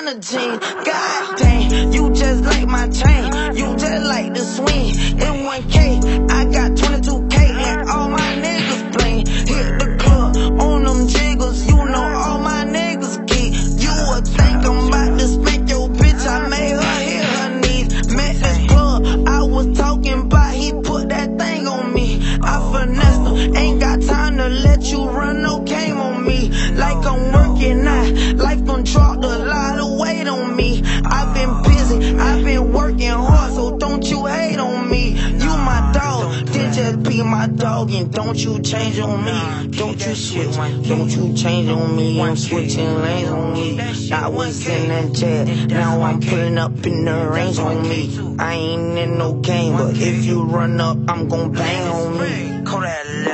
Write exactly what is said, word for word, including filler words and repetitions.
designer jeans. God dang, you just like my chain. You just like the swing. In one K, I got twenty-two K and all my niggas bling. Hit the club on them jiggles. You know all my niggas geek. You would think I'm about to spank your bitch. I made her hit her knees. Met this club I was talking about. He put that thing on me. I finessed him. Ain't got time to let you run no game on me. Like I'm working out. Life done dropped a lot of weight on me. I've been busy. I've been working hard. So don't you hate on me. You my dog. Then just be my dog. And don't you change on me. Don't you switch. Don't you change on me. I'm switching lanes on me. I was in that jet. Now I'm pulling up in the range on me. I ain't in no game. But if you run up, I'm gon' bang on me. Call that